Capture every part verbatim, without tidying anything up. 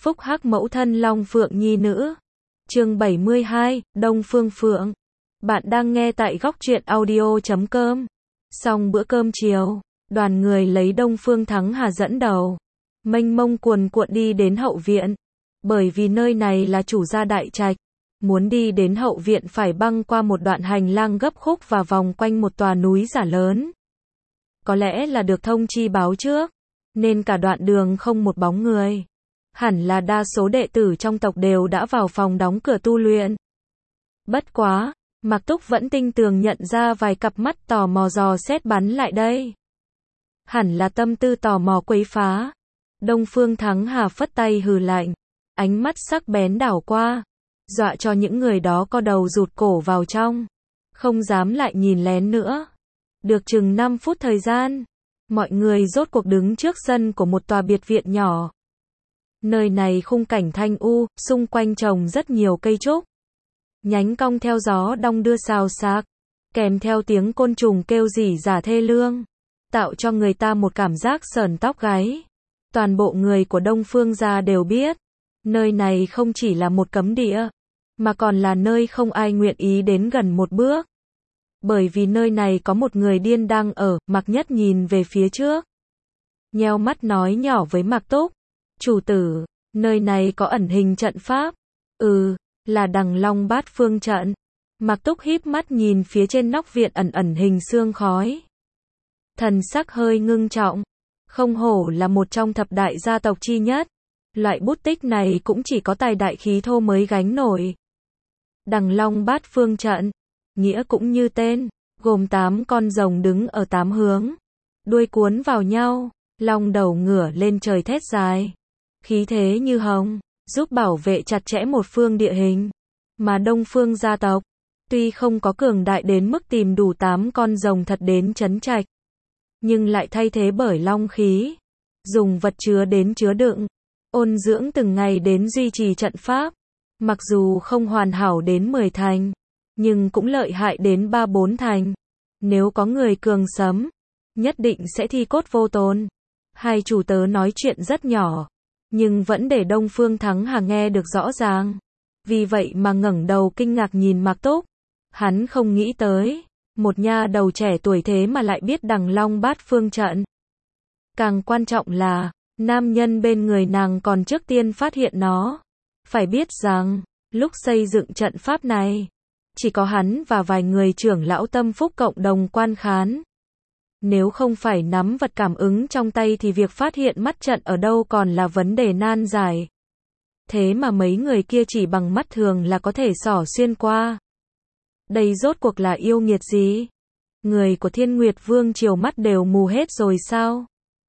Phúc hắc mẫu thân Long Phượng nhi nữ. Chương bảy mươi hai, Đông Phương Phượng. Bạn đang nghe tại góc truyện audio chấm com. Xong bữa cơm chiều, đoàn người lấy Đông Phương Thắng Hà dẫn đầu, mênh mông cuồn cuộn đi đến hậu viện. Bởi vì nơi này là chủ gia đại trạch, muốn đi đến hậu viện phải băng qua một đoạn hành lang gấp khúc và vòng quanh một tòa núi giả lớn. Có lẽ là được thông chi báo trước, nên cả đoạn đường không một bóng người. Hẳn là đa số đệ tử trong tộc đều đã vào phòng đóng cửa tu luyện. Bất quá, Mạc Túc vẫn tinh tường nhận ra vài cặp mắt tò mò dò xét bắn lại đây. Hẳn là tâm tư tò mò quấy phá. Đông Phương Thắng Hà phất tay hừ lạnh, ánh mắt sắc bén đảo qua, dọa cho những người đó co đầu rụt cổ vào trong, không dám lại nhìn lén nữa. Được chừng năm phút thời gian, mọi người rốt cuộc đứng trước sân của một tòa biệt viện nhỏ. Nơi này khung cảnh thanh u, xung quanh trồng rất nhiều cây trúc. Nhánh cong theo gió đong đưa xào xạc, kèm theo tiếng côn trùng kêu rỉ rả thê lương, tạo cho người ta một cảm giác sởn tóc gáy. Toàn bộ người của Đông Phương gia đều biết, nơi này không chỉ là một cấm địa, mà còn là nơi không ai nguyện ý đến gần một bước. Bởi vì nơi này có một người điên đang ở. Mạc Nhất nhìn về phía trước, nheo mắt nói nhỏ với Mạc Túc, chủ tử, nơi này có ẩn hình trận pháp. Ừ, là Đằng Long Bát Phương trận. Mạc Túc híp mắt nhìn phía trên nóc viện ẩn ẩn hình sương khói, thần sắc hơi ngưng trọng. Không hổ là một trong thập đại gia tộc chi nhất, loại bút tích này cũng chỉ có tài đại khí thô mới gánh nổi. Đằng Long Bát Phương trận, nghĩa cũng như tên, gồm tám con rồng đứng ở tám hướng, đuôi cuốn vào nhau, long đầu ngửa lên trời thét dài, khí thế như hồng, giúp bảo vệ chặt chẽ một phương địa hình. Mà Đông Phương gia tộc, tuy không có cường đại đến mức tìm đủ tám con rồng thật đến trấn trạch, nhưng lại thay thế bởi long khí, dùng vật chứa đến chứa đựng, ôn dưỡng từng ngày đến duy trì trận pháp. Mặc dù không hoàn hảo đến mười thành, nhưng cũng lợi hại đến ba bốn thành. Nếu có người cường sấm, nhất định sẽ thi cốt vô tồn. Hai chủ tớ nói chuyện rất nhỏ, nhưng vẫn để Đông Phương Thắng Hà nghe được rõ ràng. Vì vậy mà ngẩng đầu kinh ngạc nhìn Mạc Túc. Hắn không nghĩ tới, một nha đầu trẻ tuổi thế mà lại biết Đằng Long Bát Phương trận. Càng quan trọng là, nam nhân bên người nàng còn trước tiên phát hiện nó. Phải biết rằng, lúc xây dựng trận pháp này, chỉ có hắn và vài người trưởng lão tâm phúc cộng đồng quan khán. Nếu không phải nắm vật cảm ứng trong tay thì việc phát hiện mắt trận ở đâu còn là vấn đề nan giải. Thế mà mấy người kia chỉ bằng mắt thường là có thể xỏ xuyên qua. Đây rốt cuộc là yêu nghiệt gì? Người của Thiên Nguyệt Vương triều mắt đều mù hết rồi sao?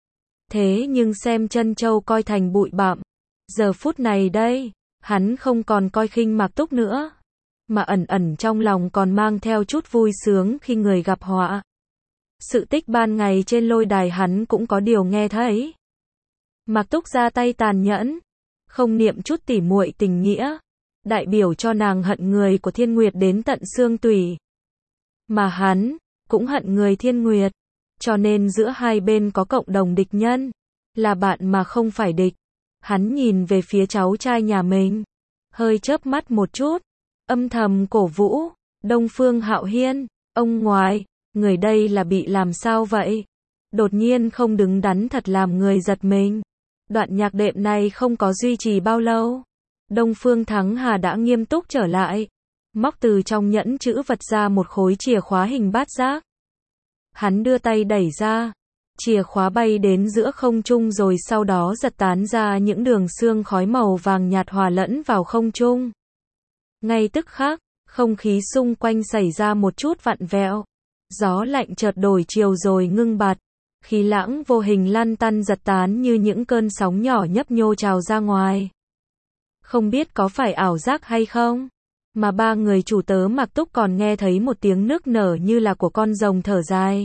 Thế nhưng xem chân châu coi thành bụi bặm. Giờ phút này đây, hắn không còn coi khinh Mạc Túc nữa, mà ẩn ẩn trong lòng còn mang theo chút vui sướng khi người gặp họa. Sự tích ban ngày trên lôi đài hắn cũng có điều nghe thấy. Mạc Túc ra tay tàn nhẫn, không niệm chút tỉ muội tình nghĩa, đại biểu cho nàng hận người của Thiên Nguyệt đến tận xương tủy. Mà hắn cũng hận người Thiên Nguyệt, cho nên giữa hai bên có cộng đồng địch nhân, là bạn mà không phải địch. Hắn nhìn về phía cháu trai nhà mình, hơi chớp mắt một chút, âm thầm cổ vũ. Đông Phương Hạo Hiên, ông ngoại, người đây là bị làm sao vậy? Đột nhiên không đứng đắn thật làm người giật mình. Đoạn nhạc đệm này không có duy trì bao lâu, Đông Phương Thắng Hà đã nghiêm túc trở lại, móc từ trong nhẫn chữ vật ra một khối chìa khóa hình bát giác. Hắn đưa tay đẩy ra, chìa khóa bay đến giữa không trung rồi sau đó giật tán ra những đường sương khói màu vàng nhạt hòa lẫn vào không trung. Ngay tức khắc, không khí xung quanh xảy ra một chút vặn vẹo. Gió lạnh chợt đổi chiều rồi ngưng bặt. Khí lãng vô hình lăn tăn giật tán như những cơn sóng nhỏ nhấp nhô trào ra ngoài. Không biết có phải ảo giác hay không, mà ba người chủ tớ Mạc Túc còn nghe thấy một tiếng nức nở như là của con rồng thở dài.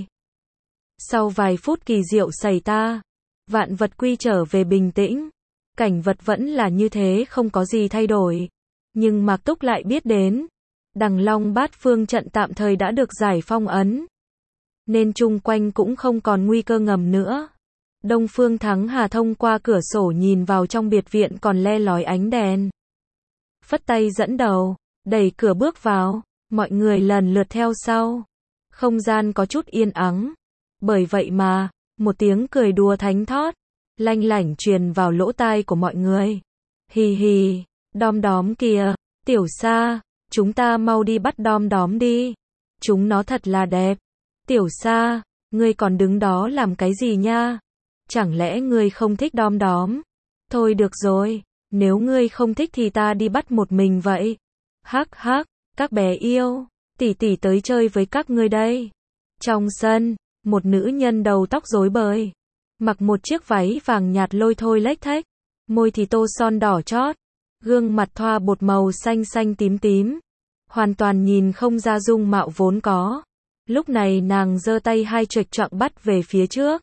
Sau vài phút kỳ diệu xảy ra, vạn vật quy trở về bình tĩnh, cảnh vật vẫn là như thế không có gì thay đổi. Nhưng Mạc Túc lại biết đến, Đằng Long Bát Phương trận tạm thời đã được giải phong ấn, nên chung quanh cũng không còn nguy cơ ngầm nữa. Đông Phương Thắng Hà thông qua cửa sổ nhìn vào trong biệt viện còn le lói ánh đèn. Phất tay dẫn đầu, đẩy cửa bước vào, mọi người lần lượt theo sau. Không gian có chút yên ắng. Bởi vậy mà, một tiếng cười đùa thánh thót, lanh lảnh truyền vào lỗ tai của mọi người. Hì hì, đom đóm kìa, Tiểu Sa, chúng ta mau đi bắt đom đóm đi. Chúng nó thật là đẹp. Tiểu Sa, ngươi còn đứng đó làm cái gì nha? Chẳng lẽ ngươi không thích đom đóm? Thôi được rồi, nếu ngươi không thích thì ta đi bắt một mình vậy. Hắc hắc, các bé yêu, tỷ tỷ tới chơi với các ngươi đây. Trong sân, một nữ nhân đầu tóc rối bời, mặc một chiếc váy vàng nhạt lôi thôi lếch thếch, môi thì tô son đỏ chót, gương mặt thoa bột màu xanh xanh tím tím, hoàn toàn nhìn không ra dung mạo vốn có. Lúc này nàng giơ tay hai chuệch choạng bắt về phía trước.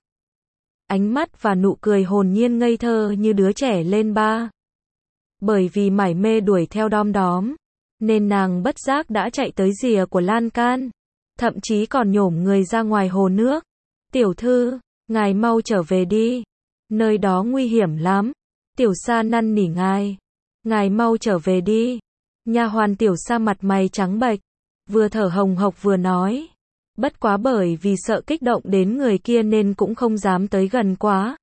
Ánh mắt và nụ cười hồn nhiên ngây thơ như đứa trẻ lên ba. Bởi vì mải mê đuổi theo đom đóm, nên nàng bất giác đã chạy tới rìa của lan can, thậm chí còn nhổm người ra ngoài hồ nước. Tiểu thư, ngài mau trở về đi, nơi đó nguy hiểm lắm. Tiểu Sa năn nỉ ngài, ngài mau trở về đi. Nha hoàn Tiểu Sa mặt mày trắng bệch, vừa thở hồng hộc vừa nói. Bất quá bởi vì sợ kích động đến người kia nên cũng không dám tới gần quá.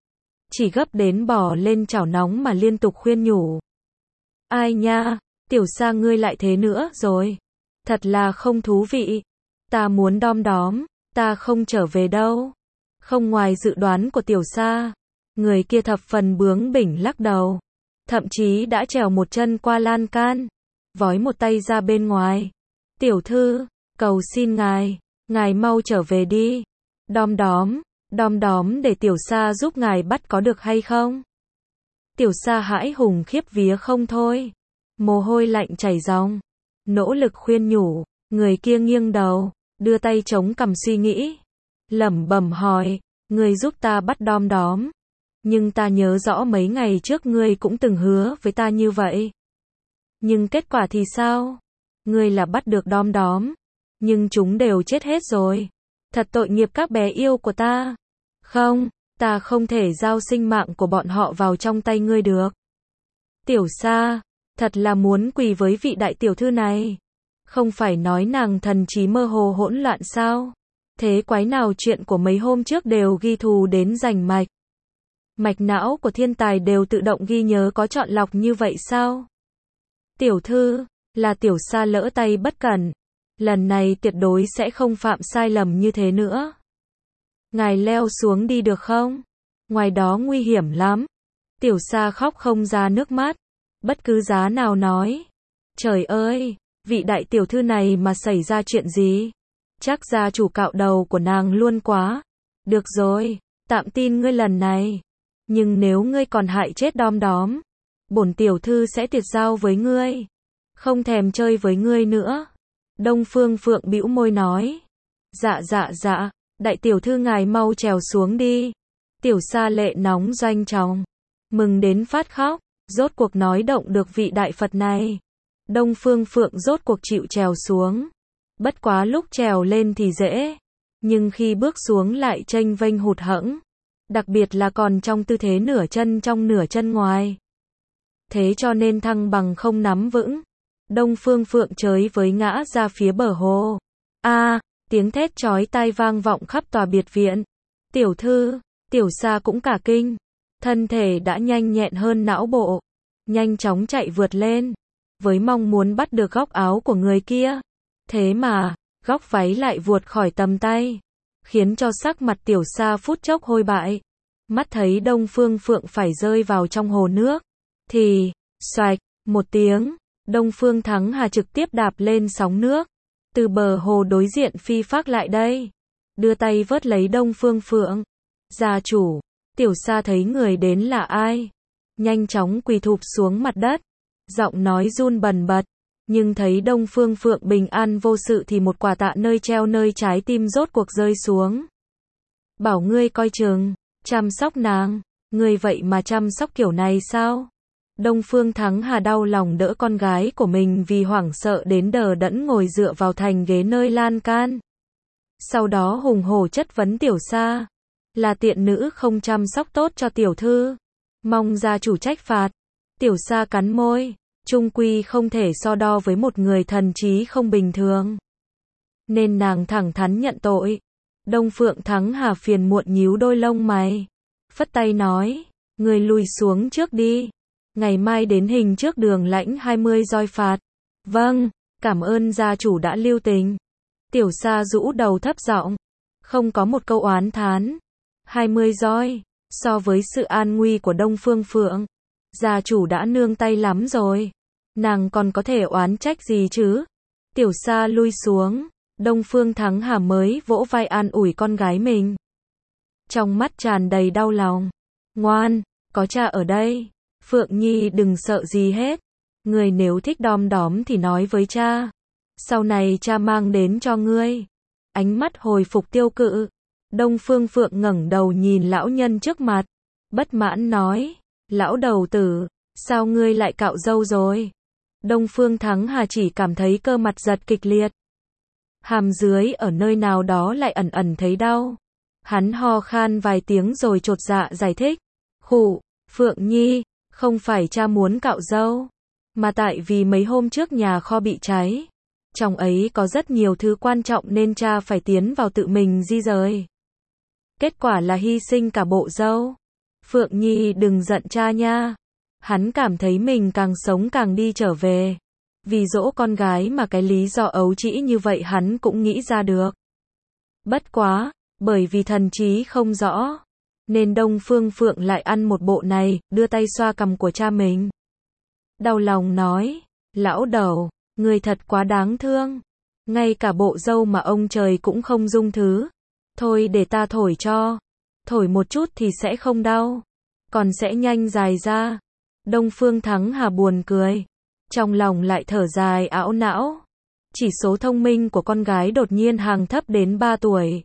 Chỉ gấp đến bò lên chảo nóng mà liên tục khuyên nhủ. Ai nha, Tiểu Sa ngươi lại thế nữa rồi. Thật là không thú vị. Ta muốn đom đóm, ta không trở về đâu. Không ngoài dự đoán của Tiểu Sa, người kia thập phần bướng bỉnh lắc đầu. Thậm chí đã trèo một chân qua lan can, vói một tay ra bên ngoài. Tiểu thư, cầu xin ngài, ngài mau trở về đi. Đom đóm, đom đóm để Tiểu Sa giúp ngài bắt có được hay không? Tiểu Sa hãi hùng khiếp vía không thôi. Mồ hôi lạnh chảy ròng, nỗ lực khuyên nhủ, người kia nghiêng đầu, đưa tay chống cằm suy nghĩ, lẩm bẩm hỏi, ngươi giúp ta bắt đom đóm, nhưng ta nhớ rõ mấy ngày trước ngươi cũng từng hứa với ta như vậy. Nhưng kết quả thì sao? Ngươi là bắt được đom đóm, nhưng chúng đều chết hết rồi. Thật tội nghiệp các bé yêu của ta. Không, ta không thể giao sinh mạng của bọn họ vào trong tay ngươi được. Tiểu Sa, thật là muốn quỳ với vị đại tiểu thư này. Không phải nói nàng thần trí mơ hồ hỗn loạn sao? Thế quái nào chuyện của mấy hôm trước đều ghi thù đến rành mạch. Mạch não của thiên tài đều tự động ghi nhớ có chọn lọc như vậy sao? Tiểu thư, là Tiểu Sa lỡ tay bất cẩn. Lần này tuyệt đối sẽ không phạm sai lầm như thế nữa. Ngài leo xuống đi được không? Ngoài đó nguy hiểm lắm. Tiểu Sa khóc không ra nước mắt. Bất cứ giá nào nói. Trời ơi, vị đại tiểu thư này mà xảy ra chuyện gì? Chắc gia chủ cạo đầu của nàng luôn quá. Được rồi, tạm tin ngươi lần này. Nhưng nếu ngươi còn hại chết đom đóm, bổn tiểu thư sẽ tuyệt giao với ngươi. Không thèm chơi với ngươi nữa. Đông Phương Phượng bĩu môi nói. Dạ dạ dạ, đại tiểu thư ngài mau trèo xuống đi. Tiểu Sa lệ nóng doanh trọng, mừng đến phát khóc, rốt cuộc nói động được vị đại Phật này. Đông Phương Phượng rốt cuộc chịu trèo xuống. Bất quá lúc trèo lên thì dễ, nhưng khi bước xuống lại chênh vênh hụt hẫng, đặc biệt là còn trong tư thế nửa chân trong nửa chân ngoài. Thế cho nên thăng bằng không nắm vững. Đông Phương Phượng chới với ngã ra phía bờ hồ. A, à, tiếng thét chói tai vang vọng khắp tòa biệt viện. Tiểu thư, Tiểu Sa cũng cả kinh. Thân thể đã nhanh nhẹn hơn não bộ. Nhanh chóng chạy vượt lên, với mong muốn bắt được góc áo của người kia. Thế mà, góc váy lại vuột khỏi tầm tay, khiến cho sắc mặt Tiểu Sa phút chốc hôi bại. Mắt thấy Đông Phương Phượng phải rơi vào trong hồ nước, thì, xoạch, một tiếng, Đông Phương Thắng Hà trực tiếp đạp lên sóng nước, từ bờ hồ đối diện phi phác lại đây, đưa tay vớt lấy Đông Phương Phượng. Gia chủ, Tiểu Sa thấy người đến là ai, nhanh chóng quỳ thụp xuống mặt đất, giọng nói run bần bật, nhưng thấy Đông Phương Phượng bình an vô sự thì một quả tạ nơi treo nơi trái tim rốt cuộc rơi xuống. Bảo ngươi coi chừng, chăm sóc nàng, ngươi vậy mà chăm sóc kiểu này sao? Đông Phương Thắng Hà đau lòng đỡ con gái của mình vì hoảng sợ đến đờ đẫn ngồi dựa vào thành ghế nơi lan can. Sau đó hùng hổ chất vấn Tiểu Sa. là tiện nữ không chăm sóc tốt cho tiểu thư. Mong gia chủ trách phạt. Tiểu Sa cắn môi, chung quy không thể so đo với một người thần trí không bình thường. Nên nàng thẳng thắn nhận tội. Đông Phượng Thắng Hà phiền muộn nhíu đôi lông mày. Phất tay nói, người lùi xuống trước đi. Ngày mai đến hình trước đường lãnh hai mươi roi phạt. Vâng, cảm ơn gia chủ đã lưu tình. Tiểu Sa rũ đầu thấp giọng, không có một câu oán thán. hai mươi roi, so với sự an nguy của Đông Phương Phượng, gia chủ đã nương tay lắm rồi. Nàng còn có thể oán trách gì chứ? Tiểu Sa lui xuống, Đông Phương Thắng Hà mới vỗ vai an ủi con gái mình. Trong mắt tràn đầy đau lòng. Ngoan, có cha ở đây. Phượng Nhi đừng sợ gì hết. Người nếu thích đom đóm thì nói với cha. Sau này cha mang đến cho ngươi. Ánh mắt hồi phục tiêu cự. Đông Phương Phượng ngẩng đầu nhìn lão nhân trước mặt. Bất mãn nói. Lão đầu tử, sao ngươi lại cạo râu rồi? Đông Phương Thắng Hà chỉ cảm thấy cơ mặt giật kịch liệt. Hàm dưới ở nơi nào đó lại ẩn ẩn thấy đau. Hắn ho khan vài tiếng rồi chột dạ giải thích. Khụ, Phượng Nhi, không phải cha muốn cạo râu, mà tại vì mấy hôm trước nhà kho bị cháy. Trong ấy có rất nhiều thứ quan trọng nên cha phải tiến vào tự mình di rời. Kết quả là hy sinh cả bộ râu. Phượng Nhi đừng giận cha nha. Hắn cảm thấy mình càng sống càng đi trở về. Vì dỗ con gái mà cái lý do ấu trĩ như vậy hắn cũng nghĩ ra được. Bất quá, bởi vì thần trí không rõ, nên Đông Phương Phượng lại ăn một bộ này, đưa tay xoa cằm của cha mình. Đau lòng nói, lão đầu, người thật quá đáng thương. Ngay cả bộ râu mà ông trời cũng không dung thứ. Thôi để ta thổi cho. Thổi một chút thì sẽ không đau, còn sẽ nhanh dài ra. Đông Phương Thắng Hà buồn cười. Trong lòng lại thở dài ảo não. Chỉ số thông minh của con gái đột nhiên hàng thấp đến ba tuổi.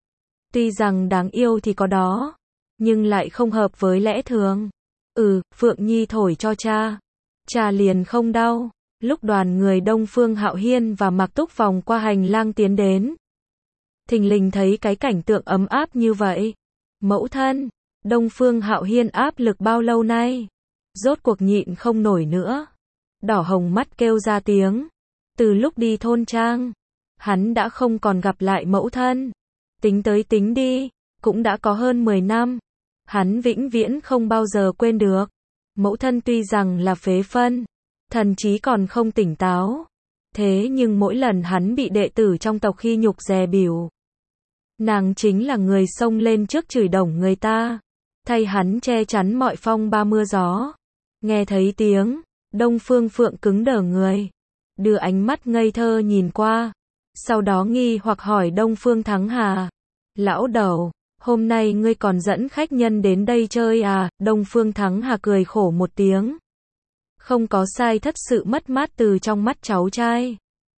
Tuy rằng đáng yêu thì có đó, nhưng lại không hợp với lẽ thường. Ừ, Phượng Nhi thổi cho cha. Cha liền không đau. Lúc đoàn người Đông Phương Hạo Hiên và Mạc Túc vòng qua hành lang tiến đến, thình lình thấy cái cảnh tượng ấm áp như vậy. Mẫu thân, Đông Phương Hạo Hiên áp lực bao lâu nay? Rốt cuộc nhịn không nổi nữa. Đỏ hồng mắt kêu ra tiếng. Từ lúc đi thôn trang, hắn đã không còn gặp lại mẫu thân. Tính tới tính đi, cũng đã có hơn mười năm. Hắn vĩnh viễn không bao giờ quên được. Mẫu thân tuy rằng là phế phân, thần trí còn không tỉnh táo. Thế nhưng mỗi lần hắn bị đệ tử trong tộc khi nhục dè bỉu, nàng chính là người xông lên trước chửi đồng người ta, thay hắn che chắn mọi phong ba mưa gió. Nghe thấy tiếng, Đông Phương Phượng cứng đờ người, đưa ánh mắt ngây thơ nhìn qua, sau đó nghi hoặc hỏi Đông Phương Thắng Hà. Lão đầu, hôm nay ngươi còn dẫn khách nhân đến đây chơi à? Đông Phương Thắng Hà cười khổ một tiếng. Không có sai thất sự mất mát từ trong mắt cháu trai.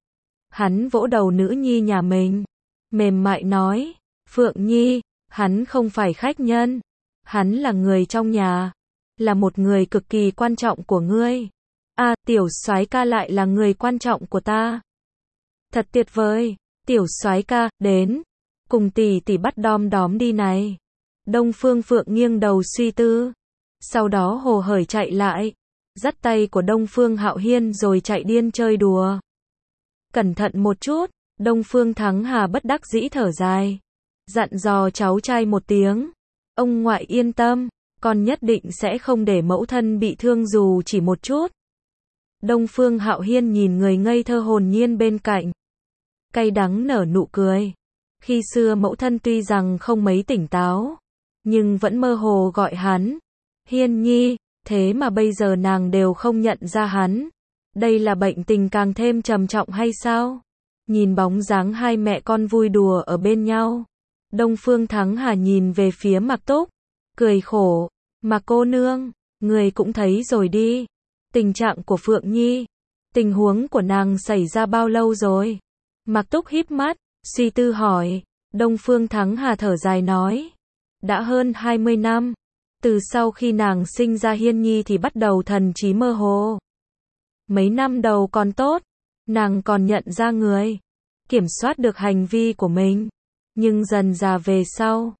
Hắn vỗ đầu nữ nhi nhà mình, mềm mại nói, Phượng Nhi, hắn không phải khách nhân, hắn là người trong nhà, là một người cực kỳ quan trọng của ngươi. A, à, tiểu soái ca lại là người quan trọng của ta. Thật tuyệt vời, tiểu soái ca, đến, cùng tỷ tỷ bắt đom đóm đi này. Đông Phương Phượng nghiêng đầu suy tư, sau đó hồ hởi chạy lại, dắt tay của Đông Phương Hạo Hiên rồi chạy điên chơi đùa. Cẩn thận một chút, Đông Phương Thắng Hà bất đắc dĩ thở dài, dặn dò cháu trai một tiếng. Ông ngoại yên tâm, con nhất định sẽ không để mẫu thân bị thương dù chỉ một chút. Đông Phương Hạo Hiên nhìn người ngây thơ hồn nhiên bên cạnh, cay đắng nở nụ cười. Khi xưa mẫu thân tuy rằng không mấy tỉnh táo, nhưng vẫn mơ hồ gọi hắn Hiên Nhi, thế mà bây giờ nàng đều không nhận ra hắn. Đây là bệnh tình càng thêm trầm trọng hay sao? Nhìn bóng dáng hai mẹ con vui đùa ở bên nhau, Đông Phương Thắng Hà nhìn về phía Mạc Túc, cười khổ, Mạc cô nương, người cũng thấy rồi đi, tình trạng của Phượng Nhi, tình huống của nàng xảy ra bao lâu rồi? Mạc Túc híp mắt, suy tư hỏi. Đông Phương Thắng Hà thở dài nói, đã hơn hai mươi năm, từ sau khi nàng sinh ra Hiên Nhi thì bắt đầu thần trí mơ hồ. Mấy năm đầu còn tốt, nàng còn nhận ra người, kiểm soát được hành vi của mình, nhưng dần dà về sau,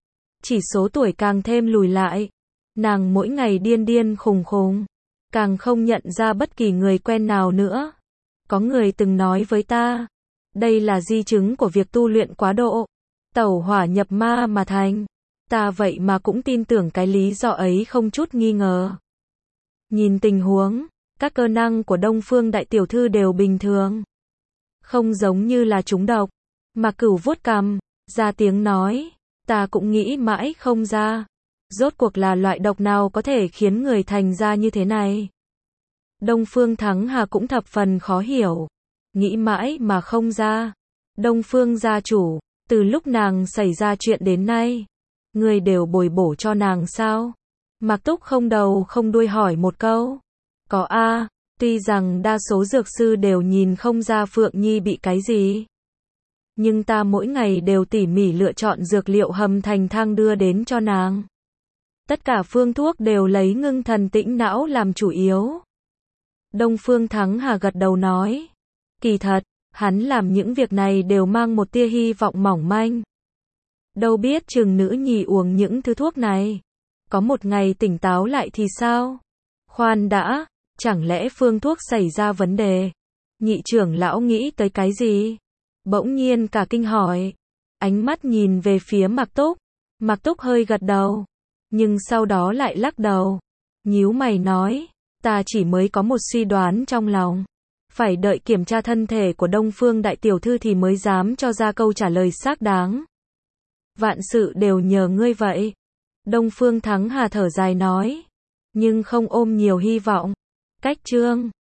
chỉ số tuổi càng thêm lùi lại. Nàng mỗi ngày điên điên khùng khùng, càng không nhận ra bất kỳ người quen nào nữa. Có người từng nói với ta, đây là di chứng của việc tu luyện quá độ, tẩu hỏa nhập ma mà thành. Ta vậy mà cũng tin tưởng cái lý do ấy không chút nghi ngờ. Nhìn tình huống, các cơ năng của Đông Phương đại tiểu thư đều bình thường, không giống như là trúng độc. Mạc Cửu vuốt cằm, ra tiếng nói, ta cũng nghĩ mãi không ra, rốt cuộc là loại độc nào có thể khiến người thành ra như thế này. Đông Phương Thắng Hà cũng thập phần khó hiểu, nghĩ mãi mà không ra. Đông Phương gia chủ, từ lúc nàng xảy ra chuyện đến nay, người đều bồi bổ cho nàng sao? Mạc Túc không đầu không đuôi hỏi một câu. Có a, tuy rằng đa số dược sư đều nhìn không ra Phượng Nhi bị cái gì, nhưng ta mỗi ngày đều tỉ mỉ lựa chọn dược liệu hầm thành thang đưa đến cho nàng. Tất cả phương thuốc đều lấy ngưng thần tĩnh não làm chủ yếu. Đông Phương Thắng Hà gật đầu nói, kỳ thật, hắn làm những việc này đều mang một tia hy vọng mỏng manh. Đâu biết chừng nữ nhi uống những thứ thuốc này, có một ngày tỉnh táo lại thì sao? Khoan đã, chẳng lẽ phương thuốc xảy ra vấn đề? Nhị trưởng lão nghĩ tới cái gì? Bỗng nhiên cả kinh hỏi, ánh mắt nhìn về phía Mạc Túc. Mạc Túc hơi gật đầu, nhưng sau đó lại lắc đầu, nhíu mày nói, ta chỉ mới có một suy đoán trong lòng, phải đợi kiểm tra thân thể của Đông Phương đại tiểu thư thì mới dám cho ra câu trả lời xác đáng. Vạn sự đều nhờ ngươi vậy. Đông Phương Thắng Hà thở dài nói, nhưng không ôm nhiều hy vọng. Cách chương